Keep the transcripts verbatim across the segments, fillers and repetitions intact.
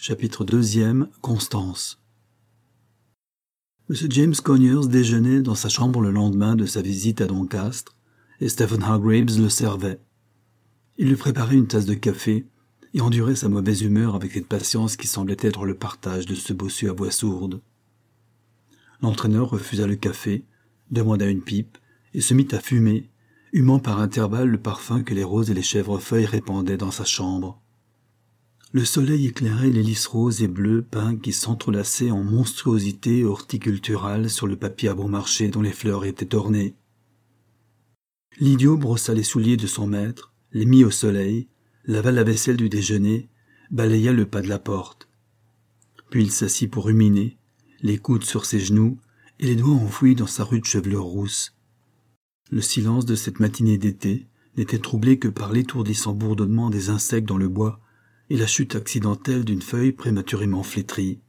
Chapitre deuxième. Constance. M. James Conyers déjeunait dans sa chambre le lendemain de sa visite à Doncaster, et Stephen Hargraves le servait. Il lui préparait une tasse de café et endurait sa mauvaise humeur avec cette patience qui semblait être le partage de ce bossu à voix sourde. L'entraîneur refusa le café, demanda une pipe et se mit à fumer, humant par intervalles le parfum que les roses et les chèvrefeuilles répandaient dans sa chambre. Le soleil éclairait les lys roses et bleus peints qui s'entrelaçaient en monstruosités horticulturales sur le papier à bon marché dont les fleurs étaient ornées. L'idiot brossa les souliers de son maître, les mit au soleil, lava la vaisselle du déjeuner, balaya le pas de la porte. Puis il s'assit pour ruminer, les coudes sur ses genoux et les doigts enfouis dans sa rude chevelure rousse. Le silence de cette matinée d'été n'était troublé que par l'étourdissant bourdonnement des insectes dans le bois et la chute accidentelle d'une feuille prématurément flétrie.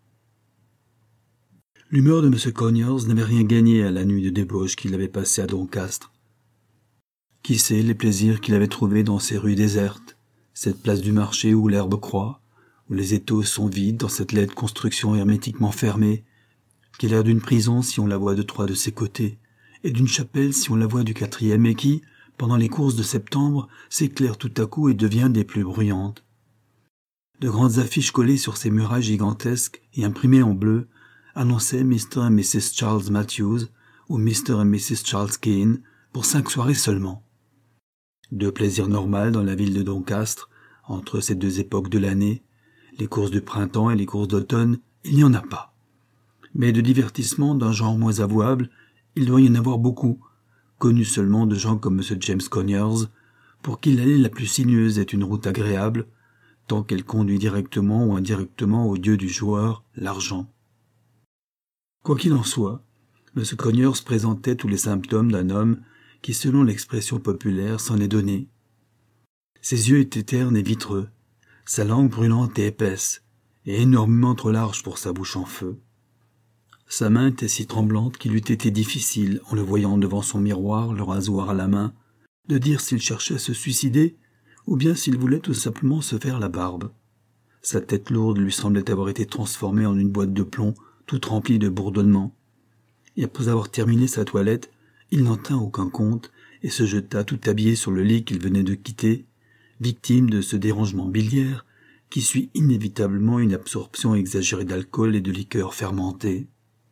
L'humeur de M. Conyers n'avait rien gagné à la nuit de débauche qu'il avait passée à Doncaster. Qui sait les plaisirs qu'il avait trouvés dans ces rues désertes, cette place du marché où l'herbe croît, où les étaux sont vides dans cette laide construction hermétiquement fermée, qui a l'air d'une prison si on la voit de trois de ses côtés, et d'une chapelle si on la voit du quatrième, et qui, pendant les courses de septembre, s'éclaire tout à coup et devient des plus bruyantes. De grandes affiches collées sur ces murailles gigantesques et imprimées en bleu annonçaient mister et missus Charles Matthews ou mister et missus Charles Keane pour cinq soirées seulement. De plaisir normal dans la ville de Doncaster, entre ces deux époques de l'année, les courses du printemps et les courses d'automne, il n'y en a pas. Mais de divertissement d'un genre moins avouable, il doit y en avoir beaucoup, connus seulement de gens comme M. James Conyers, pour qui l'allée la plus sinueuse est une route agréable, tant qu'elle conduit directement ou indirectement au dieu du joueur, l'argent. Quoi qu'il en soit, M. Conyers présentait tous les symptômes d'un homme qui, selon l'expression populaire, s'en est donné. Ses yeux étaient ternes et vitreux, sa langue brûlante et épaisse, et énormément trop large pour sa bouche en feu. Sa main était si tremblante qu'il eût été difficile, en le voyant devant son miroir, le rasoir à la main, de dire s'il cherchait à se suicider ou bien s'il voulait tout simplement se faire la barbe. Sa tête lourde lui semblait avoir été transformée en une boîte de plomb toute remplie de bourdonnements. Et après avoir terminé sa toilette, il n'en tint aucun compte et se jeta tout habillé sur le lit qu'il venait de quitter, victime de ce dérangement biliaire qui suit inévitablement une absorption exagérée d'alcool et de liqueurs fermentées.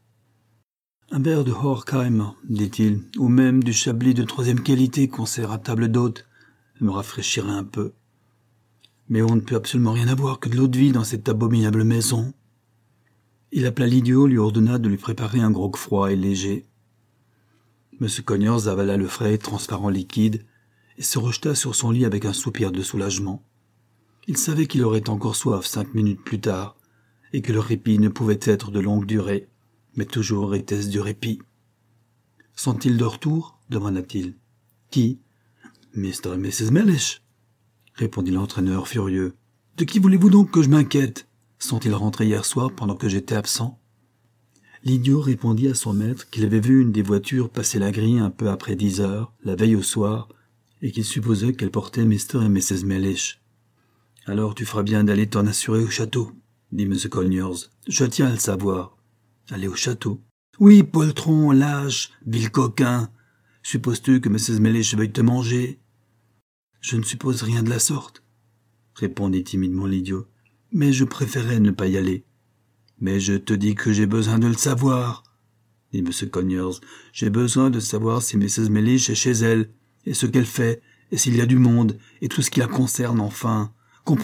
« Un verre de Horkheimer, dit-il, ou même du Chablis de troisième qualité qu'on sert à table d'hôte, me rafraîchirait un peu. Mais on ne peut absolument rien avoir que de l'eau de vie dans cette abominable maison. » Il appela l'idiot, lui ordonna de lui préparer un grog froid et léger. M. Conyers avala le frais, transparent liquide et se rejeta sur son lit avec un soupir de soulagement. Il savait qu'il aurait encore soif cinq minutes plus tard et que le répit ne pouvait être de longue durée, mais toujours était-ce du répit. « Sont-ils de retour ?» demanda-t-il. « Qui ?»« mister et missus Mellish » répondit l'entraîneur furieux. « De qui voulez-vous donc que je m'inquiète ? Sont-ils rentrés hier soir pendant que j'étais absent ?» L'idiot répondit à son maître qu'il avait vu une des voitures passer la grille un peu après dix heures, la veille au soir, et qu'il supposait qu'elle portait mister et missus Mellish. « Alors tu feras bien d'aller t'en assurer au château, » dit M. Conyers. « Je tiens à le savoir. »« Aller au château ?»« Oui, poltron, lâche, vil coquin. Supposes-tu que missus Mellish veuille te manger ?»« Je ne suppose rien de la sorte, » répondit timidement l'idiot. « Mais je préférais ne pas y aller. »« Mais je te dis que j'ai besoin de le savoir, » dit M. Conyers. « J'ai besoin de savoir si missus Mellish est chez elle, et ce qu'elle fait, et s'il y a du monde, et tout ce qui la concerne enfin. Comprends-tu ?»«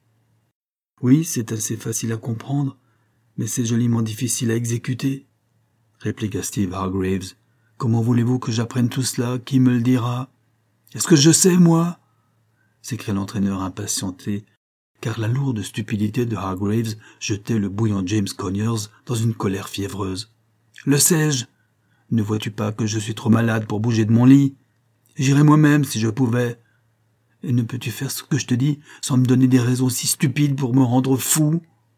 Oui, c'est assez facile à comprendre, mais c'est joliment difficile à exécuter, » répliqua Steve Hargraves. « Comment voulez-vous que j'apprenne tout cela? Qui me le dira? »« Est-ce que je sais, moi ?» s'écria l'entraîneur impatienté, car la lourde stupidité de Hargraves jetait le bouillant James Conyers dans une colère fiévreuse. « Le sais-je? Ne vois-tu pas que je suis trop malade pour bouger de mon lit? J'irais moi-même si je pouvais. Et ne peux-tu faire ce que je te dis sans me donner des raisons si stupides pour me rendre fou ?»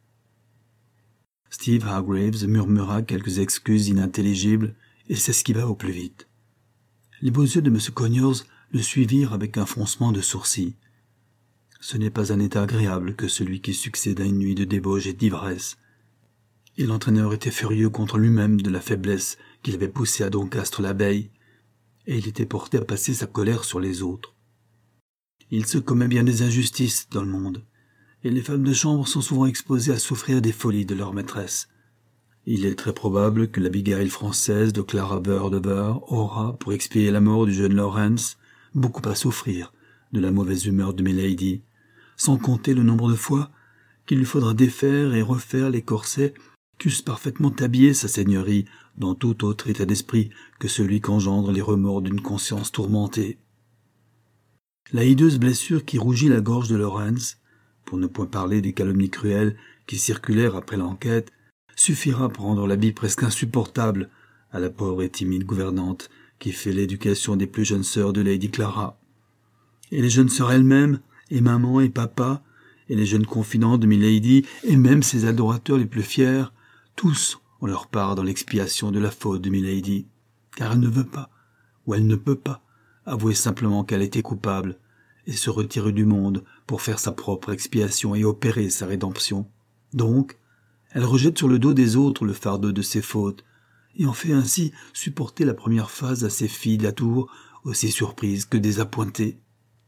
Steve Hargraves murmura quelques excuses inintelligibles et s'esquiva au plus vite. Les beaux yeux de M. Conyers le suivirent avec un froncement de sourcils. Ce n'est pas un état agréable que celui qui succède à une nuit de débauche et d'ivresse. Et l'entraîneur était furieux contre lui-même de la faiblesse qu'il avait poussé à Doncastre la veille, et il était porté à passer sa colère sur les autres. Il se commet bien des injustices dans le monde, et les femmes de chambre sont souvent exposées à souffrir des folies de leur maîtresse. Il est très probable que l'Abigail française de Clara Burr de Burr aura, pour expier la mort du jeune Lawrence, beaucoup à souffrir de la mauvaise humeur de Milady, sans compter le nombre de fois qu'il lui faudra défaire et refaire les corsets qu'eussent parfaitement habillé sa seigneurie dans tout autre état d'esprit que celui qu'engendrent les remords d'une conscience tourmentée. La hideuse blessure qui rougit la gorge de Lawrence, pour ne point parler des calomnies cruelles qui circulèrent après l'enquête, suffira pour rendre l'habit presque insupportable à la pauvre et timide gouvernante qui fait l'éducation des plus jeunes sœurs de Lady Clara. Et les jeunes sœurs elles-mêmes, et maman et papa, et les jeunes confidents de Milady, et même ses adorateurs les plus fiers, tous ont leur part dans l'expiation de la faute de Milady, car elle ne veut pas, ou elle ne peut pas, avouer simplement qu'elle était coupable, et se retirer du monde pour faire sa propre expiation et opérer sa rédemption. Donc, elle rejette sur le dos des autres le fardeau de ses fautes, et en fait ainsi supporter la première phase à ses filles de la tour, aussi surprises que désappointées.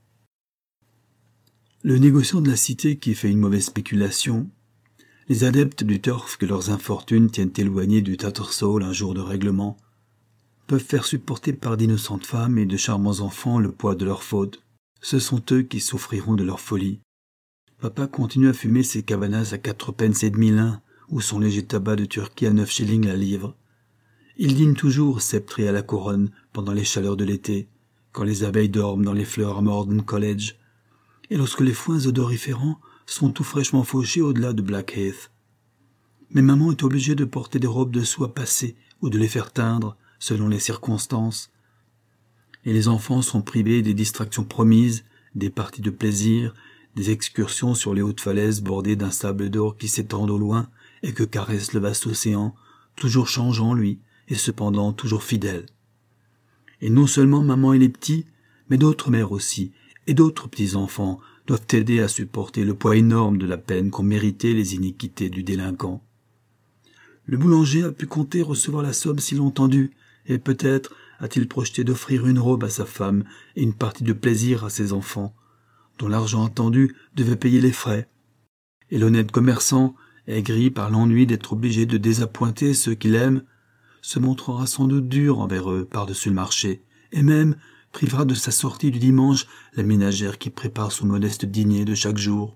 Le négociant de la cité qui fait une mauvaise spéculation, les adeptes du turf que leurs infortunes tiennent éloignés du Tattersall un jour de règlement, peuvent faire supporter par d'innocentes femmes et de charmants enfants le poids de leurs fautes. Ce sont eux qui souffriront de leur folie. Papa continue à fumer ses cabanas à quatre pence et demi l'un, ou son léger tabac de Turquie à neuf shillings la livre. Il dîne toujours sceptré à la couronne pendant les chaleurs de l'été, quand les abeilles dorment dans les fleurs à Morden College, et lorsque les foins odoriférants sont tout fraîchement fauchés au-delà de Blackheath. Mais maman est obligée de porter des robes de soie passées ou de les faire teindre, selon les circonstances. Et les enfants sont privés des distractions promises, des parties de plaisir, des excursions sur les hautes falaises bordées d'un sable d'or qui s'étendent au loin et que caresse le vaste océan, toujours changeant, lui, et cependant toujours fidèle. Et non seulement maman et les petits, mais d'autres mères aussi, et d'autres petits-enfants doivent aider à supporter le poids énorme de la peine qu'ont mérité les iniquités du délinquant. Le boulanger a pu compter recevoir la somme si longtemps due, et peut-être a-t-il projeté d'offrir une robe à sa femme et une partie de plaisir à ses enfants, dont l'argent attendu devait payer les frais. Et l'honnête commerçant, aigri par l'ennui d'être obligé de désappointer ceux qu'il aime, se montrera sans doute dur envers eux par-dessus le marché, et même privera de sa sortie du dimanche la ménagère qui prépare son modeste dîner de chaque jour.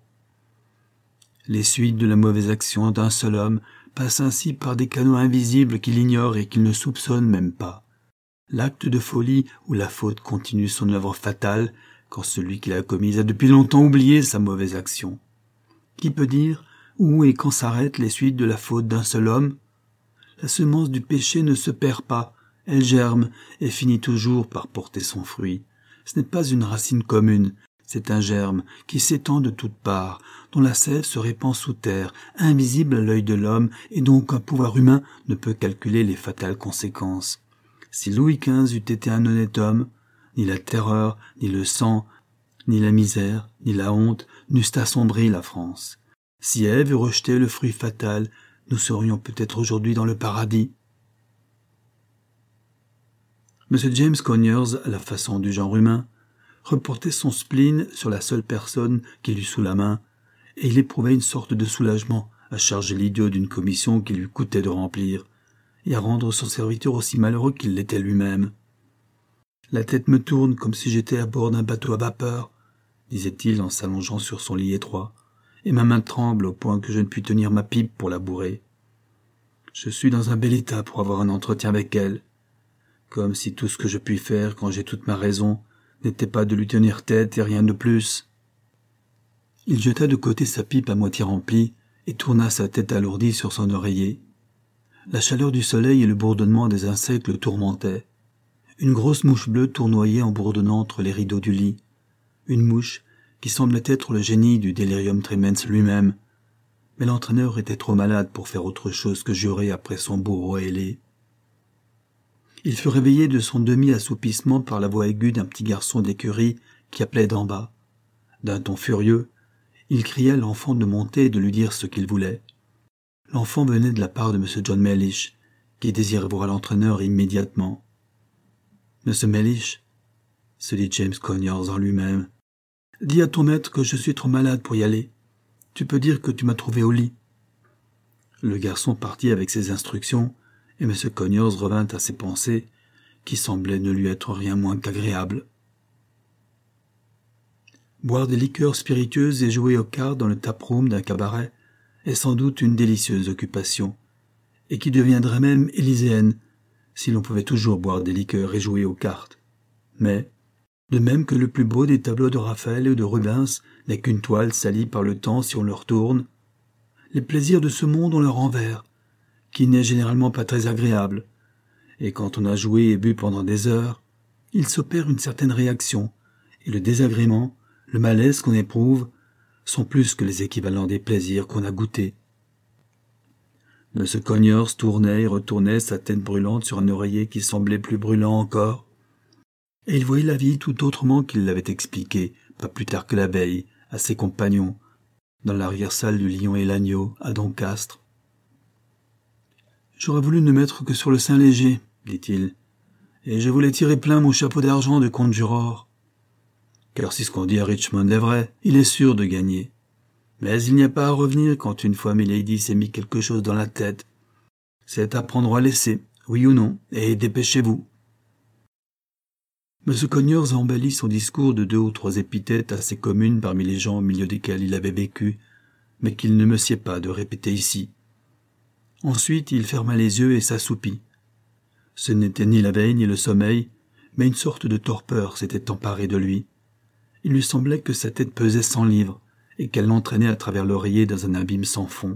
Les suites de la mauvaise action d'un seul homme passent ainsi par des canaux invisibles qu'il ignore et qu'il ne soupçonne même pas. L'acte de folie où la faute continue son œuvre fatale, quand celui qui l'a commise a depuis longtemps oublié sa mauvaise action. Qui peut dire où et quand s'arrêtent les suites de la faute d'un seul homme? La semence du péché ne se perd pas, elle germe et finit toujours par porter son fruit. Ce n'est pas une racine commune, c'est un germe qui s'étend de toutes parts, dont la sève se répand sous terre, invisible à l'œil de l'homme et dont aucun pouvoir humain ne peut calculer les fatales conséquences. Si Louis quinze eût été un honnête homme, ni la terreur, ni le sang, ni la misère, ni la honte n'eussent assombri la France. Si Ève eût rejeté le fruit fatal, nous serions peut-être aujourd'hui dans le paradis. M. James Conyers, à la façon du genre humain, reportait son spleen sur la seule personne qu'il eut sous la main, et il éprouvait une sorte de soulagement à charger l'idiot d'une commission qui lui coûtait de remplir, et à rendre son serviteur aussi malheureux qu'il l'était lui-même. « La tête me tourne comme si j'étais à bord d'un bateau à vapeur, » disait-il en s'allongeant sur son lit étroit, « et ma main tremble au point que je ne puis tenir ma pipe pour la bourrer. Je suis dans un bel état pour avoir un entretien avec elle, comme si tout ce que je puis faire quand j'ai toute ma raison n'était pas de lui tenir tête et rien de plus. » Il jeta de côté sa pipe à moitié remplie et tourna sa tête alourdie sur son oreiller. La chaleur du soleil et le bourdonnement des insectes le tourmentaient. Une grosse mouche bleue tournoyait en bourdonnant entre les rideaux du lit. Une mouche qui semblait être le génie du délirium tremens lui-même. Mais l'entraîneur était trop malade pour faire autre chose que jurer après son bourreau ailé. Il fut réveillé de son demi-assoupissement par la voix aiguë d'un petit garçon d'écurie qui appelait d'en bas. D'un ton furieux, il cria à l'enfant de monter et de lui dire ce qu'il voulait. L'enfant venait de la part de M. John Mellish, qui désirait voir l'entraîneur immédiatement. « Monsieur Mellish, » se dit James Conyers en lui-même, « dis à ton maître que je suis trop malade pour y aller. Tu peux dire que tu m'as trouvé au lit. » Le garçon partit avec ses instructions, et M. Conyers revint à ses pensées, qui semblaient ne lui être rien moins qu'agréables. Boire des liqueurs spiritueuses et jouer aux cartes dans le taproom d'un cabaret est sans doute une délicieuse occupation, et qui deviendrait même élyséenne si l'on pouvait toujours boire des liqueurs et jouer aux cartes. Mais, de même que le plus beau des tableaux de Raphaël ou de Rubens n'est qu'une toile salie par le temps si on le retourne, les plaisirs de ce monde ont leur envers, qui n'est généralement pas très agréable, et quand on a joué et bu pendant des heures, il s'opère une certaine réaction, et le désagrément, le malaise qu'on éprouve, sont plus que les équivalents des plaisirs qu'on a goûtés. M. Conyers tournait et retournait sa tête brûlante sur un oreiller qui semblait plus brûlant encore, et il voyait la vie tout autrement qu'il l'avait expliquée, pas plus tard que la veille, à ses compagnons, dans l'arrière-salle du Lion et l'Agneau, à Doncastre. « J'aurais voulu ne mettre que sur le sein léger, » dit-il, « et je voulais tirer plein mon chapeau d'argent de comte Juror. Car si ce qu'on dit à Richmond est vrai, il est sûr de gagner. Mais il n'y a pas à revenir quand une fois Milady s'est mis quelque chose dans la tête. C'est à prendre ou à laisser, oui ou non, et dépêchez-vous. » M. Conyers embellit son discours de deux ou trois épithètes assez communes parmi les gens au milieu desquels il avait vécu, mais qu'il ne me sied pas de répéter ici. Ensuite, il ferma les yeux et s'assoupit. Ce n'était ni la veille ni le sommeil, mais une sorte de torpeur s'était emparée de lui. Il lui semblait que sa tête pesait cent livres et qu'elle l'entraînait à travers l'oreiller dans un abîme sans fond.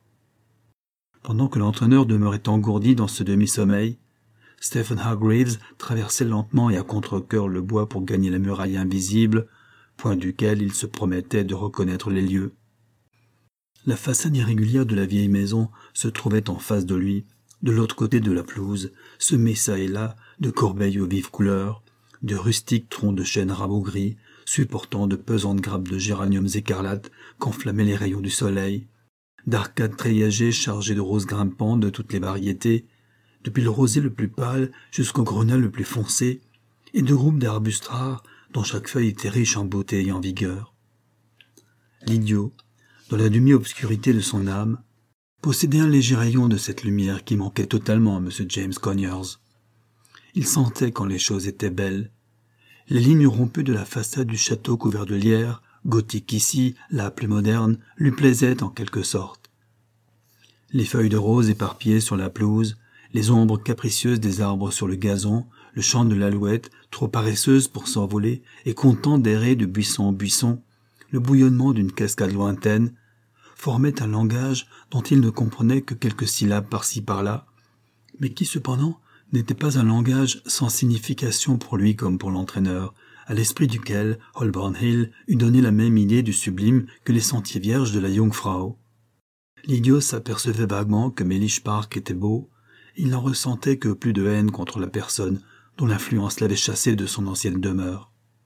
Pendant que l'entraîneur demeurait engourdi dans ce demi-sommeil, Stephen Hargreaves traversait lentement et à contre-cœur le bois pour gagner la muraille invisible, point duquel il se promettait de reconnaître les lieux. La façade irrégulière de la vieille maison se trouvait en face de lui, de l'autre côté de la pelouse, semée çà et là de corbeilles aux vives couleurs, de rustiques troncs de chêne rabougris, supportant de pesantes grappes de géraniums écarlates qu'enflammaient les rayons du soleil, d'arcades treillagées chargées de roses grimpantes de toutes les variétés, depuis le rosier le plus pâle jusqu'au grenat le plus foncé, et de groupes d'arbustes rares dont chaque feuille était riche en beauté et en vigueur. L'idiot, dans la demi-obscurité de son âme, possédait un léger rayon de cette lumière qui manquait totalement à M. James Conyers. Il sentait quand les choses étaient belles. Les lignes rompues de la façade du château couvert de lierre, gothique ici, là plus moderne, lui plaisaient en quelque sorte. Les feuilles de rose éparpillées sur la pelouse, les ombres capricieuses des arbres sur le gazon, le chant de l'alouette, trop paresseuse pour s'envoler et content d'errer de buisson en buisson, le bouillonnement d'une cascade lointaine, formaient un langage dont il ne comprenait que quelques syllabes par-ci par-là, mais qui cependant n'était pas un langage sans signification pour lui comme pour l'entraîneur, à l'esprit duquel Holborn Hill eût donné la même idée du sublime que les sentiers vierges de la Jungfrau. L'idiot s'apercevait vaguement que Mellish Park était beau, il n'en ressentait que plus de haine contre la personne dont l'influence l'avait chassé de son ancienne demeure.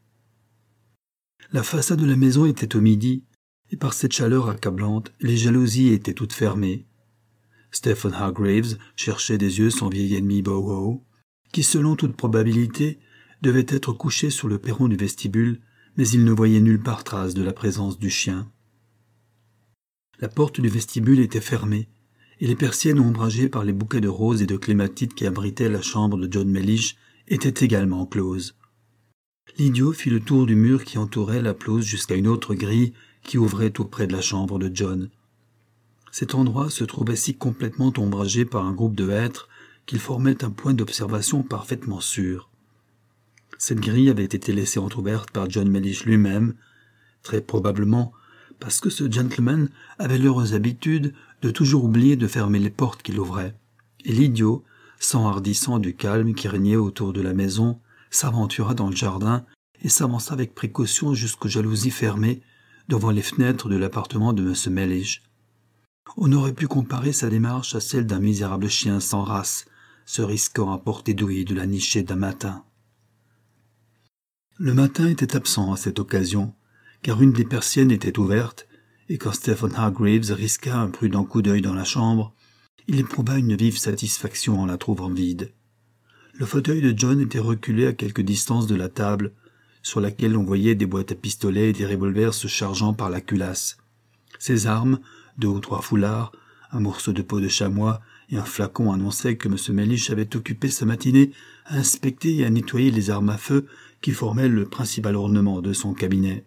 La façade de la maison était au midi, et par cette chaleur accablante, les jalousies étaient toutes fermées. Stephen Hargreaves cherchait des yeux son vieil ennemi Bow-wow, qui, selon toute probabilité, devait être couché sur le perron du vestibule, mais il ne voyait nulle part trace de la présence du chien. La porte du vestibule était fermée, et les persiennes ombragées par les bouquets de roses et de clématites qui abritaient la chambre de John Mellish étaient également closes. L'idiot fit le tour du mur qui entourait la pelouse jusqu'à une autre grille qui ouvrait tout près de la chambre de John. Cet endroit se trouvait si complètement ombragé par un groupe de hêtres qu'il formait un point d'observation parfaitement sûr. Cette grille avait été laissée entr'ouverte par John Mellish lui-même, très probablement parce que ce gentleman avait l'heureuse habitude de toujours oublier de fermer les portes qu'il ouvrait, et l'idiot, s'enhardissant du calme qui régnait autour de la maison, s'aventura dans le jardin et s'avança avec précaution jusqu'aux jalousies fermées devant les fenêtres de l'appartement de M. Mellish. On aurait pu comparer sa démarche à celle d'un misérable chien sans race, se risquant à portée d'ouïe de la nichée d'un matin. Le matin était absent à cette occasion, car une des persiennes était ouverte, et quand Stephen Hargreaves risqua un prudent coup d'œil dans la chambre, il éprouva une vive satisfaction en la trouvant vide. Le fauteuil de John était reculé à quelque distance de la table, sur laquelle on voyait des boîtes à pistolets et des revolvers se chargeant par la culasse. Ses armes, deux ou trois foulards, un morceau de peau de chamois et un flacon annonçaient que M. Mellish avait occupé sa matinée à inspecter et à nettoyer les armes à feu qui formaient le principal ornement de son cabinet.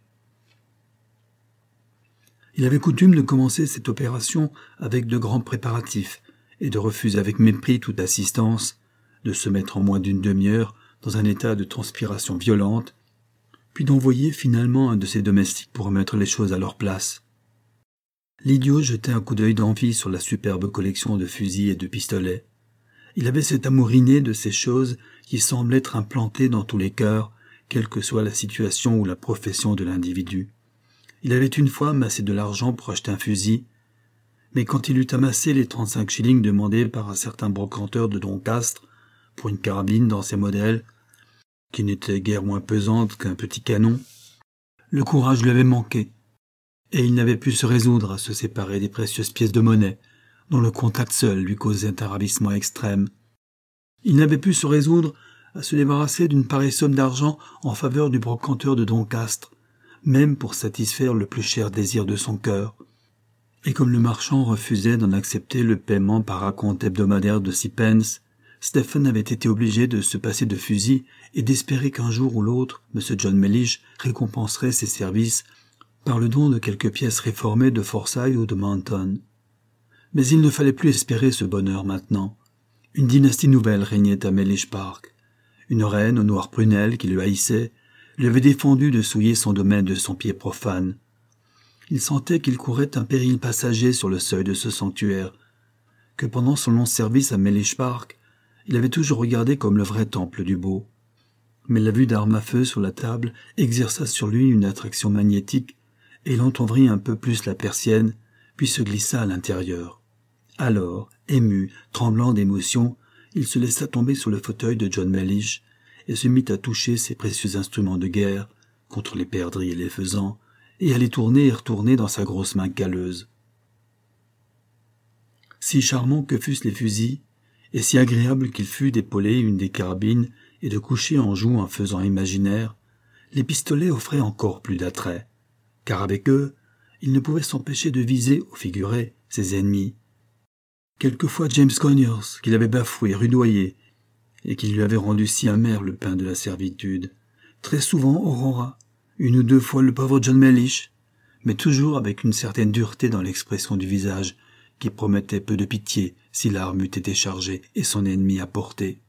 Il avait coutume de commencer cette opération avec de grands préparatifs et de refuser avec mépris toute assistance, de se mettre en moins d'une demi-heure dans un état de transpiration violente, puis d'envoyer finalement un de ses domestiques pour remettre les choses à leur place. L'idiot jetait un coup d'œil d'envie sur la superbe collection de fusils et de pistolets. Il avait cet amour inné de ces choses qui semble être implanté dans tous les cœurs, quelle que soit la situation ou la profession de l'individu. Il avait une fois amassé de l'argent pour acheter un fusil, mais quand il eut amassé les trente-cinq shillings demandés par un certain brocanteur de Doncaster pour une carabine dans ses modèles, qui n'était guère moins pesante qu'un petit canon, le courage lui avait manqué, et il n'avait pu se résoudre à se séparer des précieuses pièces de monnaie, dont le contact seul lui causait un ravissement extrême. Il n'avait pu se résoudre à se débarrasser d'une pareille somme d'argent en faveur du brocanteur de Doncaster, même pour satisfaire le plus cher désir de son cœur. Et comme le marchand refusait d'en accepter le paiement par raconte hebdomadaire de six pence, Stephen avait été obligé de se passer de fusil et d'espérer qu'un jour ou l'autre, M. John Mellish récompenserait ses services par le don de quelques pièces réformées de Forsyth ou de Mountain. Mais il ne fallait plus espérer ce bonheur maintenant. Une dynastie nouvelle régnait à Mellish Park. Une reine aux noires prunelles qui le haïssait lui avait défendu de souiller son domaine de son pied profane. Il sentait qu'il courait un péril passager sur le seuil de ce sanctuaire, que pendant son long service à Mellish Park, il avait toujours regardé comme le vrai temple du beau. Mais la vue d'armes à feu sur la table exerça sur lui une attraction magnétique, et il entr'ouvrit un peu plus la persienne, puis se glissa à l'intérieur. Alors, ému, tremblant d'émotion, il se laissa tomber sur le fauteuil de John Mellish et se mit à toucher ses précieux instruments de guerre, contre les perdrix et les faisans, et à les tourner et retourner dans sa grosse main calleuse. Si charmants que fussent les fusils, et si agréable qu'il fût d'épauler une des carabines et de coucher en joue un faisan imaginaire, les pistolets offraient encore plus d'attrait, car avec eux, il ne pouvait s'empêcher de viser, au figuré, ses ennemis. Quelquefois James Conyers, qu'il avait bafoué, rudoyé, et qui lui avait rendu si amer le pain de la servitude. Très souvent Aurora, une ou deux fois le pauvre John Mellish, mais toujours avec une certaine dureté dans l'expression du visage, qui promettait peu de pitié si l'arme eût été chargée et son ennemi à portée.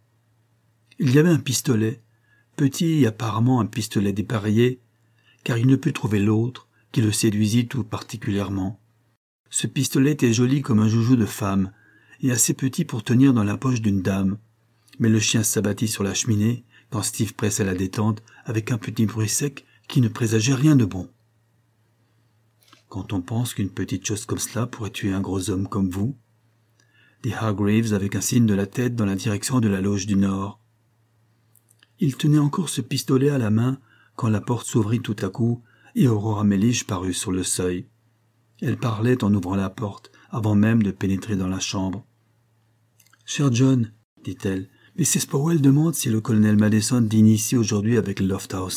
Il y avait un pistolet, petit et apparemment un pistolet dépareillé, car il ne put trouver l'autre, qui le séduisit tout particulièrement. Ce pistolet était joli comme un joujou de femme, et assez petit pour tenir dans la poche d'une dame, mais le chien s'abattit sur la cheminée, quand Steve pressait la détente, avec un petit bruit sec qui ne présageait rien de bon. Quand on pense qu'une petite chose comme cela pourrait tuer un gros homme comme vous, dit Hargreaves avec un signe de la tête dans la direction de la loge du Nord. Il tenait encore ce pistolet à la main quand la porte s'ouvrit tout à coup et Aurora Mellish parut sur le seuil. Elle parlait en ouvrant la porte, avant même de pénétrer dans la chambre. « Cher John, dit-elle, missus Powell demande si le colonel Madison dîne ici aujourd'hui avec les Lofthouses. »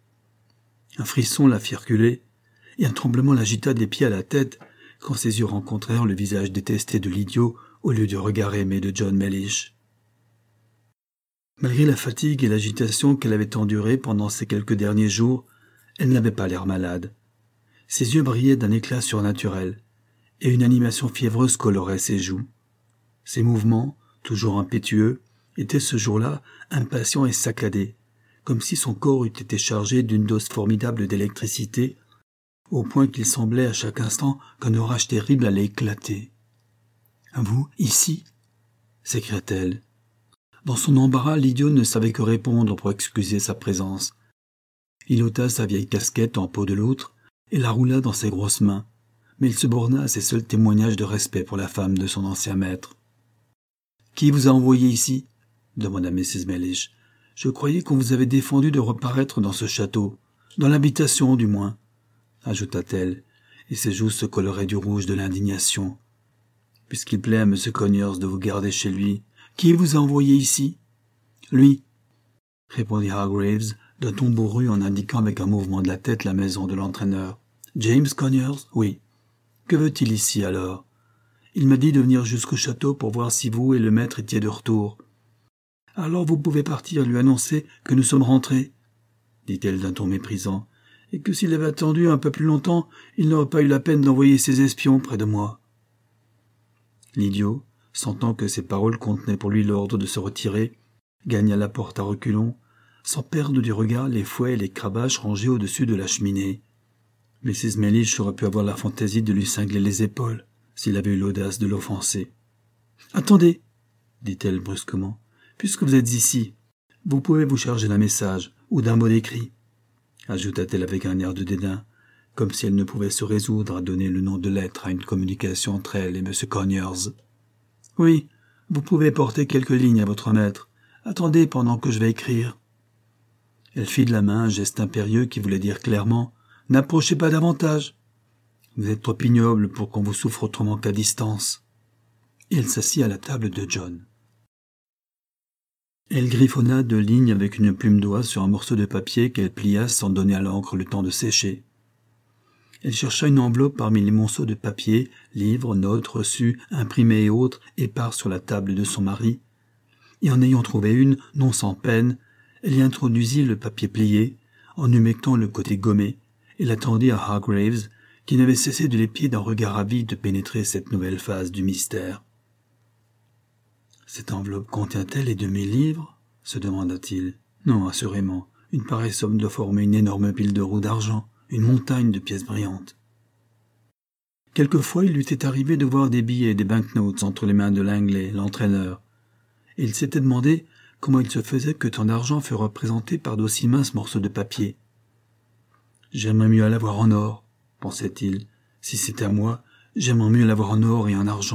Un frisson la fit reculer, et un tremblement l'agita des pieds à la tête quand ses yeux rencontrèrent le visage détesté de l'idiot au lieu du regard aimé de John Mellish. Malgré la fatigue et l'agitation qu'elle avait endurée pendant ces quelques derniers jours, elle n'avait pas l'air malade. Ses yeux brillaient d'un éclat surnaturel, et une animation fiévreuse colorait ses joues. Ses mouvements, toujours impétueux, étaient ce jour-là impatients et saccadés, comme si son corps eût été chargé d'une dose formidable d'électricité, au point qu'il semblait à chaque instant qu'un orage terrible allait éclater. « Vous, ici ?» s'écria-t-elle. Dans son embarras, l'idiot ne savait que répondre pour excuser sa présence. Il ôta sa vieille casquette en peau de loutre et la roula dans ses grosses mains, mais il se borna à ses seuls témoignages de respect pour la femme de son ancien maître. « Qui vous a envoyé ici ?» demanda missus Mellish. « Je croyais qu'on vous avait défendu de reparaître dans ce château. dans l'habitation du moins, ajouta-t-elle, et ses joues se coloraient du rouge de l'indignation. Puisqu'il plaît à M. Conyers de vous garder chez lui, qui vous a envoyé ici? Lui, répondit Hargreaves, d'un ton bourru en indiquant avec un mouvement de la tête la maison de l'entraîneur. James Conyers? Oui. Que veut-il ici, alors? Il m'a dit de venir jusqu'au château pour voir si vous et le maître étiez de retour. Alors vous pouvez partir lui annoncer que nous sommes rentrés, dit-elle d'un ton méprisant, et que s'il avait attendu un peu plus longtemps, il n'aurait pas eu la peine d'envoyer ses espions près de moi. L'idiot, sentant que ces paroles contenaient pour lui l'ordre de se retirer, gagna la porte à reculons, sans perdre du regard les fouets et les cravaches rangés au-dessus de la cheminée. Mrs Mellish aurait pu avoir la fantaisie de lui cingler les épaules, s'il avait eu l'audace de l'offenser. « Attendez, dit-elle brusquement, puisque vous êtes ici, vous pouvez vous charger d'un message ou d'un mot d'écrit, ajouta-t-elle avec un air de dédain, comme si elle ne pouvait se résoudre à donner le nom de lettre à une communication entre elle et M. Conyers. « Oui, vous pouvez porter quelques lignes à votre maître. Attendez pendant que je vais écrire. » Elle fit de la main un geste impérieux qui voulait dire clairement « N'approchez pas davantage. Vous êtes trop ignoble pour qu'on vous souffre autrement qu'à distance. » Et elle s'assit à la table de John. Elle griffonna deux lignes avec une plume d'oie sur un morceau de papier qu'elle plia sans donner à l'encre le temps de sécher. Elle chercha une enveloppe parmi les monceaux de papier, livres, notes, reçus, imprimés et autres, épars sur la table de son mari, et en ayant trouvé une, non sans peine, elle y introduisit le papier plié, en humectant le côté gommé, et l'attendit à Hargreaves, qui n'avait cessé de l'épier d'un regard avide de pénétrer cette nouvelle phase du mystère. « Cette enveloppe contient-elle les demi-livres ?» se demanda-t-il. Non, assurément, une pareille somme doit former une énorme pile de roues d'argent, une montagne de pièces brillantes. Quelquefois, il lui était arrivé de voir des billets et des banknotes entre les mains de Langley, l'entraîneur, et il s'était demandé comment il se faisait que tant d'argent fût représenté par d'aussi minces morceaux de papier. « J'aimerais mieux l'avoir en or, » pensait-il. « Si c'était à moi, j'aimerais mieux l'avoir en or et en argent. »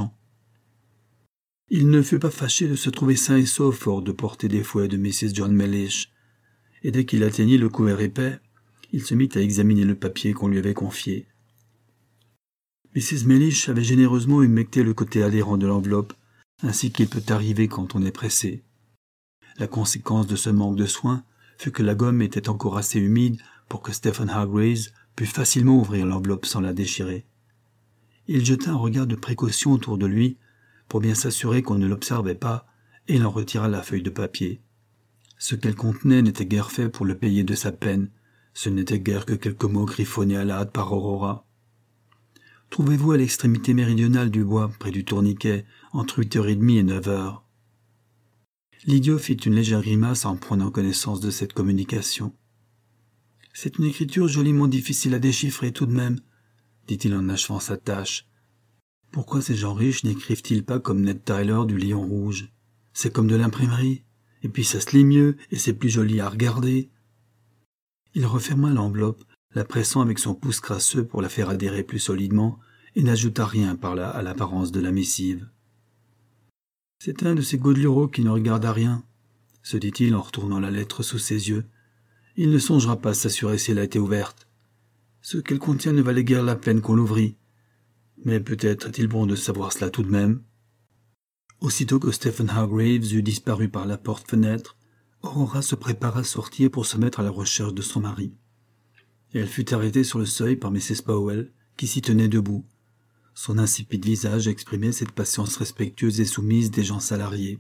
Il ne fut pas fâché de se trouver sain et sauf hors de portée des fouets de Missus John Mellish, et dès qu'il atteignit le couvert épais, il se mit à examiner le papier qu'on lui avait confié. Missus Mellish avait généreusement humecté le côté adhérent de l'enveloppe, ainsi qu'il peut arriver quand on est pressé. La conséquence de ce manque de soin fut que la gomme était encore assez humide pour que Stephen Hargreaves pût facilement ouvrir l'enveloppe sans la déchirer. Il jeta un regard de précaution autour de lui, pour bien s'assurer qu'on ne l'observait pas, et il en retira la feuille de papier. Ce qu'elle contenait n'était guère fait pour le payer de sa peine, ce n'était guère que quelques mots griffonnés à la hâte par Aurora. « Trouvez-vous à l'extrémité méridionale du bois, près du tourniquet, entre huit heures trente et neuf heures. » L'idiot fit une légère grimace en prenant connaissance de cette communication. « C'est une écriture joliment difficile à déchiffrer tout de même, » dit-il en achevant sa tâche. « Pourquoi ces gens riches n'écrivent-ils pas comme Ned Tyler du Lion Rouge? C'est comme de l'imprimerie, et puis ça se lit mieux, et c'est plus joli à regarder. » Il referma l'enveloppe, la pressant avec son pouce crasseux pour la faire adhérer plus solidement, et n'ajouta rien par là à l'apparence de la missive. « C'est un de ces godelureaux qui ne regarde à rien, » se dit-il en retournant la lettre sous ses yeux. « Il ne songera pas à s'assurer si elle a été ouverte. Ce qu'elle contient ne valait guère la peine qu'on l'ouvrît. Mais peut-être est-il bon de savoir cela tout de même. » Aussitôt que Stephen Hargreaves eut disparu par la porte-fenêtre, Aurora se prépara à sortir pour se mettre à la recherche de son mari. Et elle fut arrêtée sur le seuil par Missus Powell, qui s'y tenait debout. Son insipide visage exprimait cette patience respectueuse et soumise des gens salariés.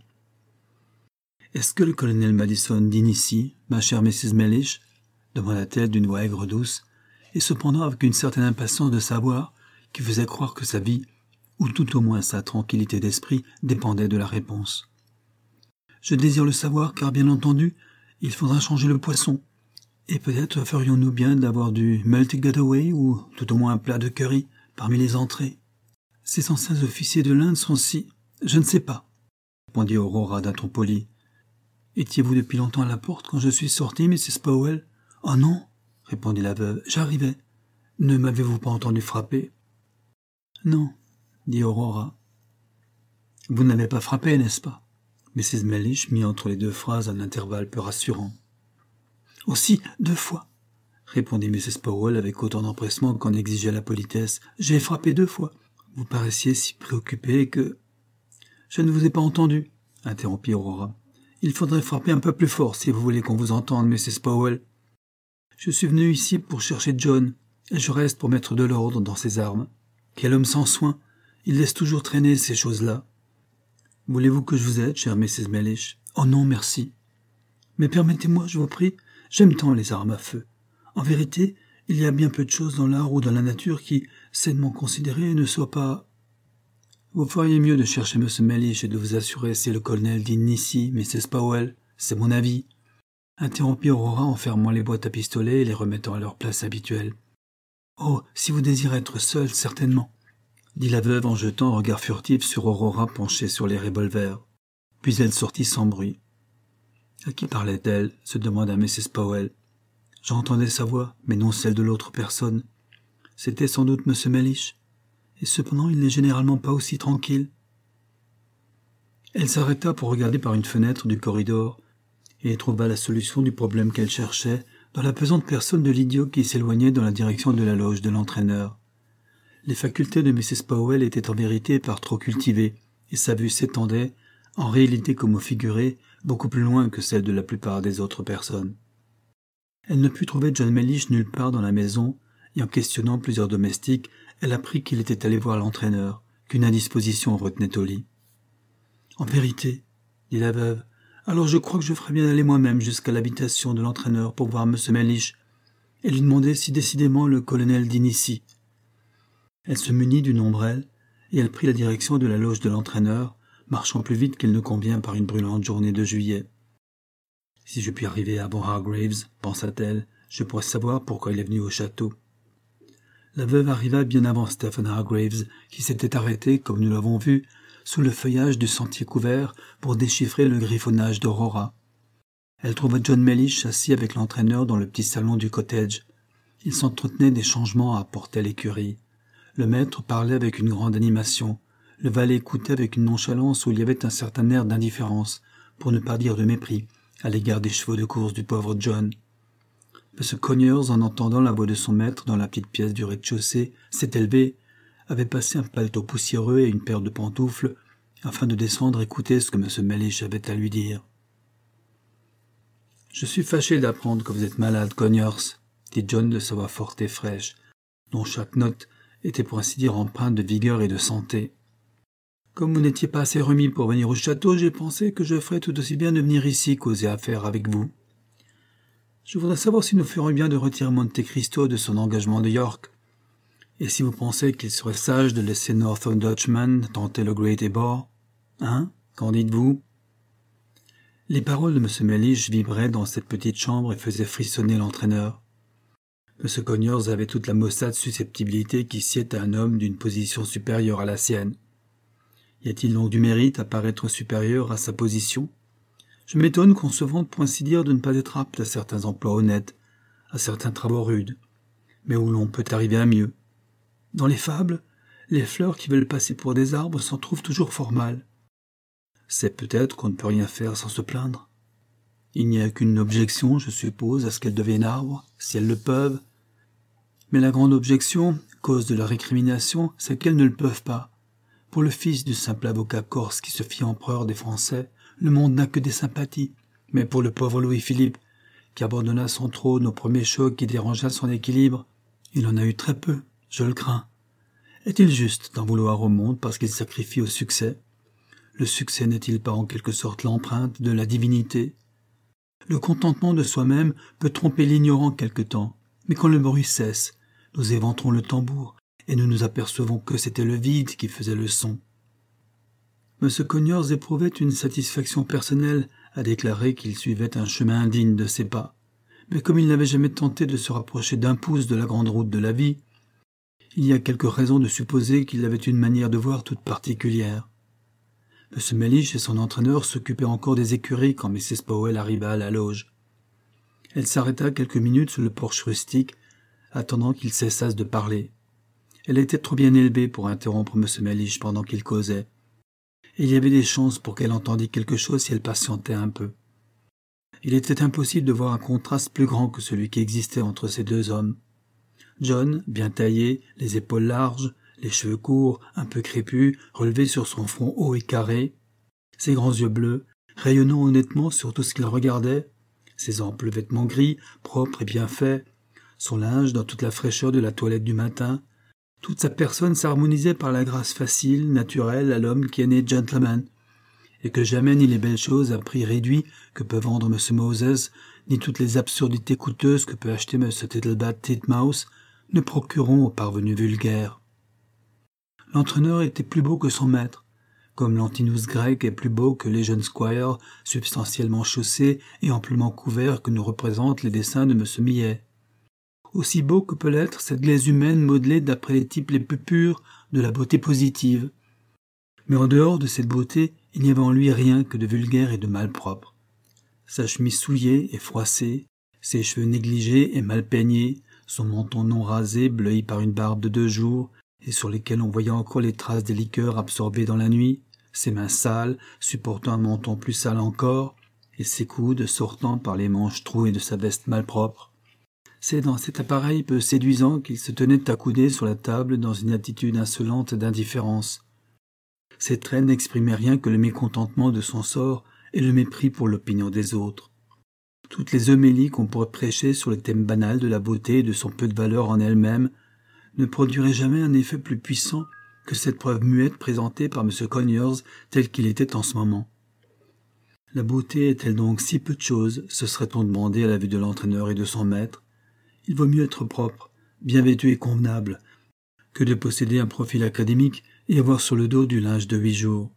« Est-ce que le colonel Madison dîne ici, ma chère Missus Mellish ?» demanda-t-elle d'une voix aigre-douce, et cependant avec une certaine impatience de savoir, qui faisait croire que sa vie, ou tout au moins sa tranquillité d'esprit, dépendait de la réponse. « Je désire le savoir, car bien entendu, il faudra changer le poisson. Et peut-être ferions-nous bien d'avoir du multigataway ou tout au moins un plat de curry parmi les entrées. Ces anciens officiers de l'Inde sont si... Je ne sais pas, répondit Aurora d'un ton poli. Étiez-vous depuis longtemps à la porte quand je suis sortie, Missus Powell? Oh non, répondit la veuve, j'arrivais. Ne m'avez-vous pas entendu frapper? Non, dit Aurora. Vous n'avez pas frappé, n'est-ce pas? Missus Mellish mit entre les deux phrases un intervalle peu rassurant. Aussi, deux fois. répondit missus Powell avec autant d'empressement qu'en exigeait la politesse. « J'ai frappé deux fois. Vous paraissiez si préoccupé que... »« Je ne vous ai pas entendu, » interrompit Aurora. « Il faudrait frapper un peu plus fort si vous voulez qu'on vous entende, missus Powell. Je suis venu ici pour chercher John, et je reste pour mettre de l'ordre dans ses armes. Quel homme sans soin! Il laisse toujours traîner ces choses-là. Voulez-vous que je vous aide, chère missus Mellish? Oh non, merci. Mais permettez-moi, je vous prie, j'aime tant les armes à feu. En vérité, il y a bien peu de choses dans l'art ou dans la nature qui, sainement considérées, ne soient pas... Vous feriez mieux de chercher M. Mellish et de vous assurer si le colonel dîne ici, missus Powell. C'est mon avis. Interrompit Aurora en fermant les boîtes à pistolets et les remettant à leur place habituelle. Oh, si vous désirez être seule, certainement, dit la veuve en jetant un regard furtif sur Aurora penchée sur les revolvers. Puis elle sortit sans bruit. À qui parlait-elle? Se demanda missus Powell. J'entendais sa voix, mais non celle de l'autre personne. C'était sans doute M. Mellish. Et cependant, il n'est généralement pas aussi tranquille. Elle s'arrêta pour regarder par une fenêtre du corridor et trouva la solution du problème qu'elle cherchait dans la pesante personne de l'idiot qui s'éloignait dans la direction de la loge de l'entraîneur. Les facultés de missus Powell étaient en vérité par trop cultivées, et sa vue s'étendait, en réalité comme au figuré, beaucoup plus loin que celle de la plupart des autres personnes. Elle ne put trouver John Mellish nulle part dans la maison, et en questionnant plusieurs domestiques, elle apprit qu'il était allé voir l'entraîneur, qu'une indisposition retenait au lit. « En vérité, dit la veuve, alors je crois que je ferais bien aller moi-même jusqu'à l'habitation de l'entraîneur pour voir M. Mellish, et lui demander si décidément le colonel dîne ici. » Elle se munit d'une ombrelle, et elle prit la direction de la loge de l'entraîneur, marchant plus vite qu'il ne convient par une brûlante journée de juillet. « Si je puis arriver avant Hargraves, pensa-t-elle, je pourrais savoir pourquoi il est venu au château. » La veuve arriva bien avant Stephen Hargraves, qui s'était arrêté, comme nous l'avons vu, sous le feuillage du sentier couvert pour déchiffrer le griffonnage d'Aurora. Elle trouva John Mellish assis avec l'entraîneur dans le petit salon du cottage. Ils s'entretenaient des changements à apporter à l'écurie. Le maître parlait avec une grande animation. Le valet écoutait avec une nonchalance où il y avait un certain air d'indifférence, pour ne pas dire de mépris, à l'égard des chevaux de course du pauvre John. M. Conyers, en entendant la voix de son maître dans la petite pièce du rez-de-chaussée, s'est élevé, avait passé un paletot poussiéreux et une paire de pantoufles, afin de descendre écouter ce que M. Mellish avait à lui dire. « Je suis fâché d'apprendre que vous êtes malade, Conyers, dit John de sa voix forte et fraîche, dont chaque note était pour ainsi dire empreinte de vigueur et de santé. Comme vous n'étiez pas assez remis pour venir au château, j'ai pensé que je ferais tout aussi bien de venir ici causer affaire avec vous. Je voudrais savoir si nous ferions bien de retirer Monte Cristo de son engagement de York, et si vous pensez qu'il serait sage de laisser Northern Dutchman tenter le Great Ebor. Hein? Qu'en dites-vous? » Les paroles de M. Mellish vibraient dans cette petite chambre et faisaient frissonner l'entraîneur. M. Conyers avait toute la maussade susceptibilité qui sied à un homme d'une position supérieure à la sienne. Y a-t-il donc du mérite à paraître supérieur à sa position? Je m'étonne qu'on se vante pour ainsi dire de ne pas être apte à certains emplois honnêtes, à certains travaux rudes, mais où l'on peut arriver à mieux. Dans les fables, les fleurs qui veulent passer pour des arbres s'en trouvent toujours fort mal. C'est peut-être qu'on ne peut rien faire sans se plaindre. Il n'y a qu'une objection, je suppose, à ce qu'elles deviennent arbres, si elles le peuvent. Mais la grande objection, cause de la récrimination, c'est qu'elles ne le peuvent pas. Pour le fils du simple avocat corse qui se fit empereur des Français, le monde n'a que des sympathies. Mais pour le pauvre Louis-Philippe, qui abandonna son trône au premier choc qui dérangea son équilibre, il en a eu très peu, je le crains. Est-il juste d'en vouloir au monde parce qu'il sacrifie au succès? Le succès n'est-il pas en quelque sorte l'empreinte de la divinité? Le contentement de soi-même peut tromper l'ignorant quelque temps, mais quand le bruit cesse, nous éventrons le tambour et nous nous apercevons que c'était le vide qui faisait le son. M. Conyers éprouvait une satisfaction personnelle à déclarer qu'il suivait un chemin indigne de ses pas, mais comme il n'avait jamais tenté de se rapprocher d'un pouce de la grande route de la vie, il y a quelques raisons de supposer qu'il avait une manière de voir toute particulière. M. Mellish et son entraîneur s'occupaient encore des écuries quand missus Powell arriva à la loge. Elle s'arrêta quelques minutes sur le porche rustique, attendant qu'ils cessassent de parler. Elle était trop bien élevée pour interrompre M. Mellish pendant qu'il causait, et il y avait des chances pour qu'elle entendît quelque chose si elle patientait un peu. Il était impossible de voir un contraste plus grand que celui qui existait entre ces deux hommes. John, bien taillé, les épaules larges, les cheveux courts, un peu crépus, relevés sur son front haut et carré, ses grands yeux bleus, rayonnant honnêtement sur tout ce qu'il regardait, ses amples vêtements gris, propres et bien faits, son linge dans toute la fraîcheur de la toilette du matin, toute sa personne s'harmonisait par la grâce facile, naturelle à l'homme qui est né gentleman, et que jamais ni les belles choses à prix réduit que peut vendre M. Moses, ni toutes les absurdités coûteuses que peut acheter M. Tittlebat Titmouse ne procureront aux parvenus vulgaires. L'entraîneur était plus beau que son maître, comme l'Antinous grec est plus beau que les jeunes squires substantiellement chaussés et amplement couverts que nous représentent les dessins de M. Millet. Aussi beau que peut l'être cette glaise humaine modelée d'après les types les plus purs de la beauté positive. Mais en dehors de cette beauté, il n'y avait en lui rien que de vulgaire et de malpropre. Sa chemise souillée et froissée, ses cheveux négligés et mal peignés, son menton non rasé, bleui par une barbe de deux jours, et sur lesquels on voyait encore les traces des liqueurs absorbées dans la nuit, ses mains sales, supportant un menton plus sale encore, et ses coudes sortant par les manches trouées de sa veste malpropre. C'est dans cet appareil peu séduisant qu'il se tenait accoudé sur la table dans une attitude insolente d'indifférence. Ses traits n'exprimaient rien que le mécontentement de son sort et le mépris pour l'opinion des autres. Toutes les homélies qu'on pourrait prêcher sur le thème banal de la beauté et de son peu de valeur en elle-même ne produiraient jamais un effet plus puissant que cette preuve muette présentée par M. Conyers tel qu'il était en ce moment. La beauté est-elle donc si peu de chose, se serait-on demandé à la vue de l'entraîneur et de son maître. Il vaut mieux être propre, bien vêtu et convenable, que de posséder un profil académique et avoir sur le dos du linge de huit jours.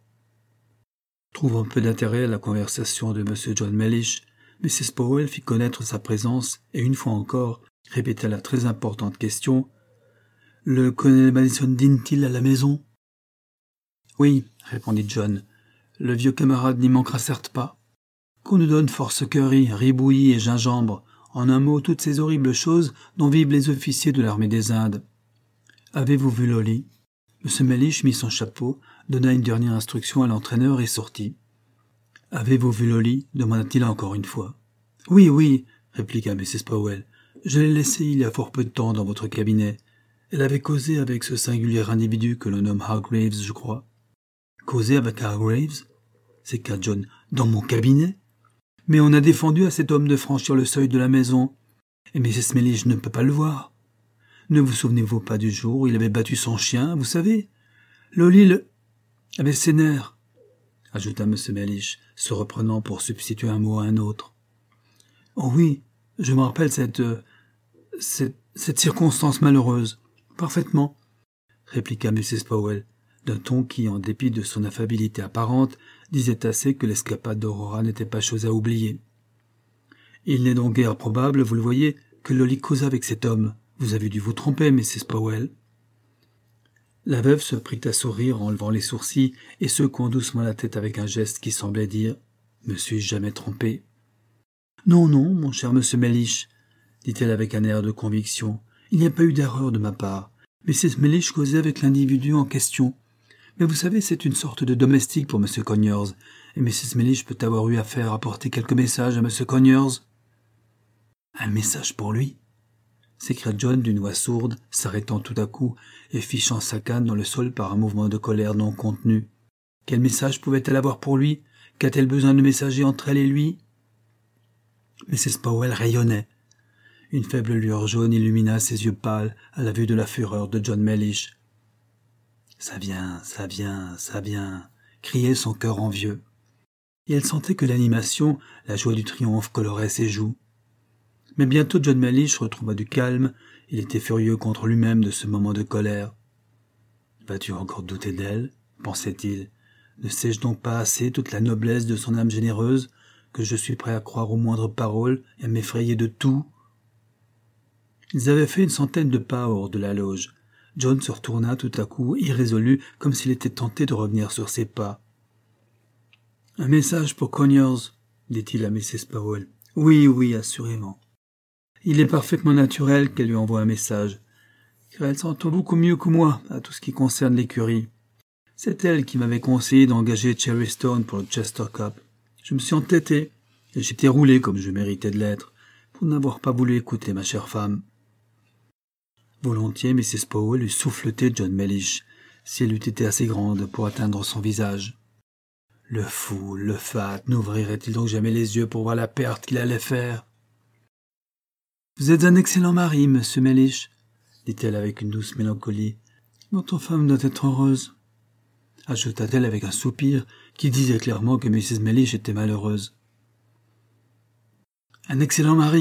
Trouvant peu d'intérêt à la conversation de M. John Mellish, missus Powell fit connaître sa présence et une fois encore répéta la très importante question « Le colonel Madison dîne-t-il à la maison ?» « Oui, » répondit John, « le vieux camarade n'y manquera certes pas. Qu'on nous donne force curry, riz bouilli et gingembre, en un mot toutes ces horribles choses dont vivent les officiers de l'armée des Indes. Avez-vous vu Lolly ?» M. Mellish mit son chapeau, donna une dernière instruction à l'entraîneur et sortit. « Avez-vous vu Lolly ?» demanda-t-il encore une fois. « Oui, oui, » répliqua missus Powell. « Je l'ai laissée il y a fort peu de temps dans votre cabinet. Elle avait causé avec ce singulier individu que l'on nomme Hargraves, je crois. »« Causé avec Hargraves ?» s'écria John. « Dans mon cabinet ? Mais on a défendu à cet homme de franchir le seuil de la maison, et missus Mellish ne peut pas le voir. Ne vous souvenez-vous pas du jour où il avait battu son chien, vous savez ? Lolly le... avait ses nerfs, ajouta M. Mellish, se reprenant pour substituer un mot à un autre. « Oh oui, je me rappelle cette... cette, cette circonstance malheureuse. Parfaitement, » répliqua missus Powell, d'un ton qui, en dépit de son affabilité apparente, disait assez que l'escapade d'Aurora n'était pas chose à oublier. « Il n'est donc guère probable, vous le voyez, que Lolly causa avec cet homme. Vous avez dû vous tromper, missus Powell. » La veuve se prit à sourire en levant les sourcils et secouant doucement la tête avec un geste qui semblait dire « Me suis-je jamais trompé ?»« Non, non, mon cher monsieur Mellish, » dit-elle avec un air de conviction. « Il n'y a pas eu d'erreur de ma part. missus Mellish causait avec l'individu en question. Mais vous savez, c'est une sorte de domestique pour M. Conyers, et missus Mellish peut avoir eu affaire à porter quelques messages à M. Conyers. »« Un message pour lui ?» s'écria John d'une voix sourde, s'arrêtant tout à coup et fichant sa canne dans le sol par un mouvement de colère non contenu. Quel message pouvait-elle avoir pour lui ? Qu'a-t-elle besoin de messager entre elle et lui ? missus Powell rayonnait. Une faible lueur jaune illumina ses yeux pâles à la vue de la fureur de John Mellish. « Ça vient, ça vient, ça vient !» criait son cœur envieux. Et elle sentait que l'animation, la joie du triomphe colorait ses joues. Mais bientôt John Mellish retrouva du calme, il était furieux contre lui-même de ce moment de colère. « Vas-tu encore douter d'elle ?» pensait-il. « Ne sais-je donc pas assez toute la noblesse de son âme généreuse, que je suis prêt à croire aux moindres paroles et à m'effrayer de tout ?» Ils avaient fait une centaine de pas hors de la loge. John se retourna tout à coup, irrésolu, comme s'il était tenté de revenir sur ses pas. « Un message pour Conyers, » dit-il à missus Powell. « Oui, oui, assurément. Il est parfaitement naturel qu'elle lui envoie un message, car elle s'entend beaucoup mieux que moi à tout ce qui concerne l'écurie. C'est elle qui m'avait conseillé d'engager Cherry Stone pour le Chester Cup. Je me suis entêté, Et j'étais roulé comme je méritais de l'être, pour n'avoir pas voulu écouter ma chère femme. » Volontiers, missus Powell eût souffleté John Mellish, si elle eût été assez grande pour atteindre son visage. Le fou, le fat, n'ouvrirait-il donc jamais les yeux pour voir la perte qu'il allait faire? « Vous êtes un excellent mari, monsieur Mellish, » dit-elle avec une douce mélancolie. « Votre femme doit être heureuse. » Ajouta-t-elle avec un soupir qui disait clairement que missus Mellish était malheureuse. « Un excellent mari !»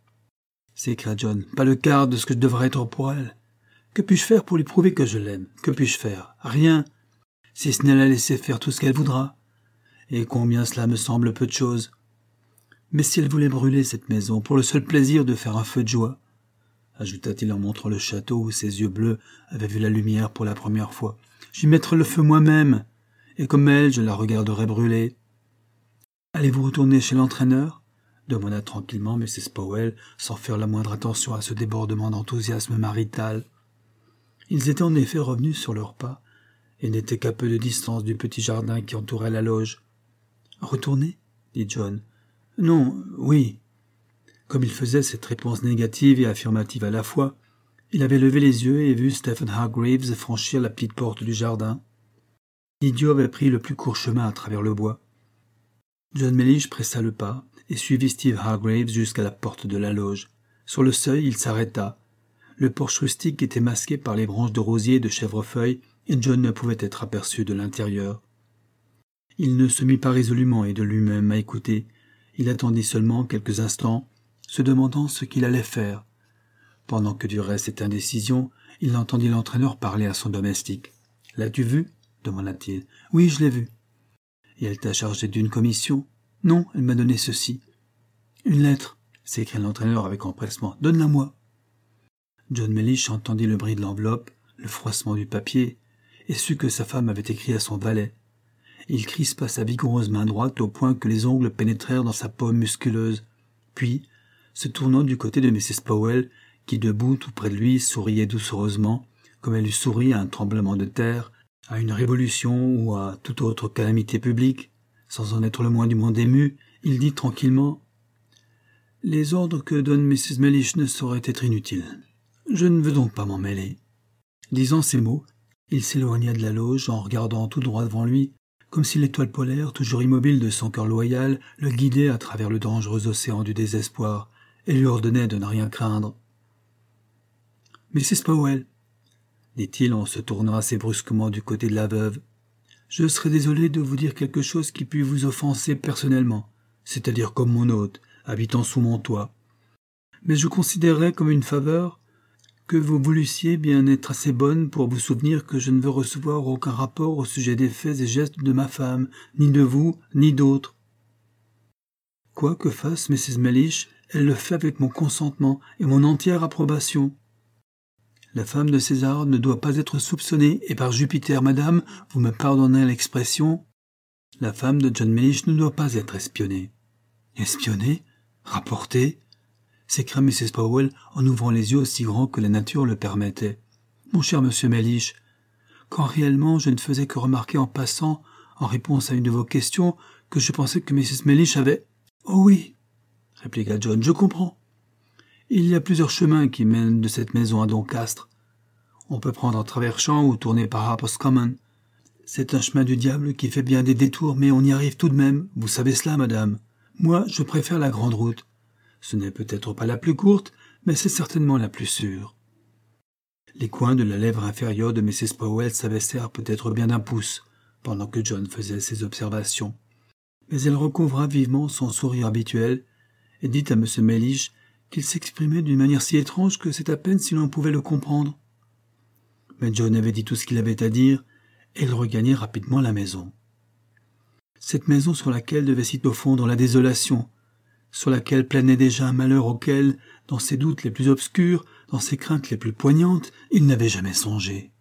s'écria John. « Pas le quart de ce que je devrais être pour elle. Que puis-je faire pour lui prouver que je l'aime? Que puis-je faire? Rien, si ce n'est la laisser faire tout ce qu'elle voudra. Et combien cela me semble peu de choses. Mais si elle voulait brûler cette maison pour le seul plaisir de faire un feu de joie, ajouta-t-il en montrant le château où ses yeux bleus avaient vu la lumière pour la première fois, j'y mettrais le feu moi-même, et comme elle, je la regarderais brûler. Allez-vous retourner chez l'entraîneur? Demanda tranquillement missus Powell, sans faire la moindre attention à ce débordement d'enthousiasme marital. Ils étaient en effet revenus sur leurs pas, et n'étaient qu'à peu de distance du petit jardin qui entourait la loge. « Retourner ?» dit John. « Non, oui. » Comme il faisait cette réponse négative et affirmative à la fois, il avait levé les yeux et vu Stephen Hargreaves franchir la petite porte du jardin. L'idiot avait pris le plus court chemin à travers le bois. John Mellish pressa le pas et suivit Steve Hargreaves jusqu'à la porte de la loge. Sur le seuil, il s'arrêta. Le porche rustique était masqué par les branches de rosier et de chèvrefeuille, et John ne pouvait être aperçu de l'intérieur. Il ne se mit pas résolument et de lui-même à écouter. Il attendit seulement quelques instants, se demandant ce qu'il allait faire. Pendant que durait cette indécision, il entendit l'entraîneur parler à son domestique. « L'as-tu vu ?» demanda-t-il. « Oui, je l'ai vu. »« Et elle t'a chargé d'une commission ?»« Non, elle m'a donné ceci. »« Une lettre » s'écria l'entraîneur avec empressement. « Donne-la-moi. » John Mellish entendit le bruit de l'enveloppe, le froissement du papier, et sut que sa femme avait écrit à son valet. Il crispa sa vigoureuse main droite au point que les ongles pénétrèrent dans sa paume musculeuse. Puis, se tournant du côté de missus Powell, qui debout tout près de lui souriait doucereusement, comme elle eût souri à un tremblement de terre, à une révolution ou à toute autre calamité publique, sans en être le moins du monde ému, il dit tranquillement « Les ordres que donne missus Mellish ne sauraient être inutiles. Je ne veux donc pas m'en mêler. » Disant ces mots, il s'éloigna de la loge en regardant tout droit devant lui, comme si l'étoile polaire, toujours immobile de son cœur loyal, le guidait à travers le dangereux océan du désespoir et lui ordonnait de ne rien craindre. « missus Powell, » dit-il en se tournant assez brusquement du côté de la veuve, « je serais désolé de vous dire quelque chose qui puisse vous offenser personnellement, c'est-à-dire comme mon hôte, habitant sous mon toit. Mais je considérerais comme une faveur que vous voulussiez bien être assez bonne pour vous souvenir que je ne veux recevoir aucun rapport au sujet des faits et gestes de ma femme, ni de vous, ni d'autres. Quoi que fasse missus Mellish, elle le fait avec mon consentement et mon entière approbation. La femme de César ne doit pas être soupçonnée, et par Jupiter, madame, vous me pardonnez l'expression, la femme de John Mellish ne doit pas être espionnée. »« Espionnée ? Rapportée ?» s'écria missus Powell en ouvrant les yeux aussi grands que la nature le permettait. « Mon cher monsieur Mellish, quand réellement je ne faisais que remarquer en passant, en réponse à une de vos questions, que je pensais que missus Mellish avait... »« Oh oui, » répliqua John, « je comprends. Il y a plusieurs chemins qui mènent de cette maison à Doncastre. On peut prendre un traverchant ou tourner par Harper's Common. C'est un chemin du diable qui fait bien des détours, mais on y arrive tout de même. Vous savez cela, madame. Moi, je préfère la grande route. Ce n'est peut-être pas la plus courte, mais c'est certainement la plus sûre. » Les coins de la lèvre inférieure de missus Powell s'abaissèrent peut-être bien d'un pouce, pendant que John faisait ses observations. Mais elle recouvra vivement son sourire habituel, et dit à M. Mellish qu'il s'exprimait d'une manière si étrange que c'est à peine si l'on pouvait le comprendre. Mais John avait dit tout ce qu'il avait à dire, et il regagnait rapidement la maison. Cette maison sur laquelle devait sitôt fondre la désolation, sur laquelle planait déjà un malheur auquel, dans ses doutes les plus obscurs, dans ses craintes les plus poignantes, il n'avait jamais songé.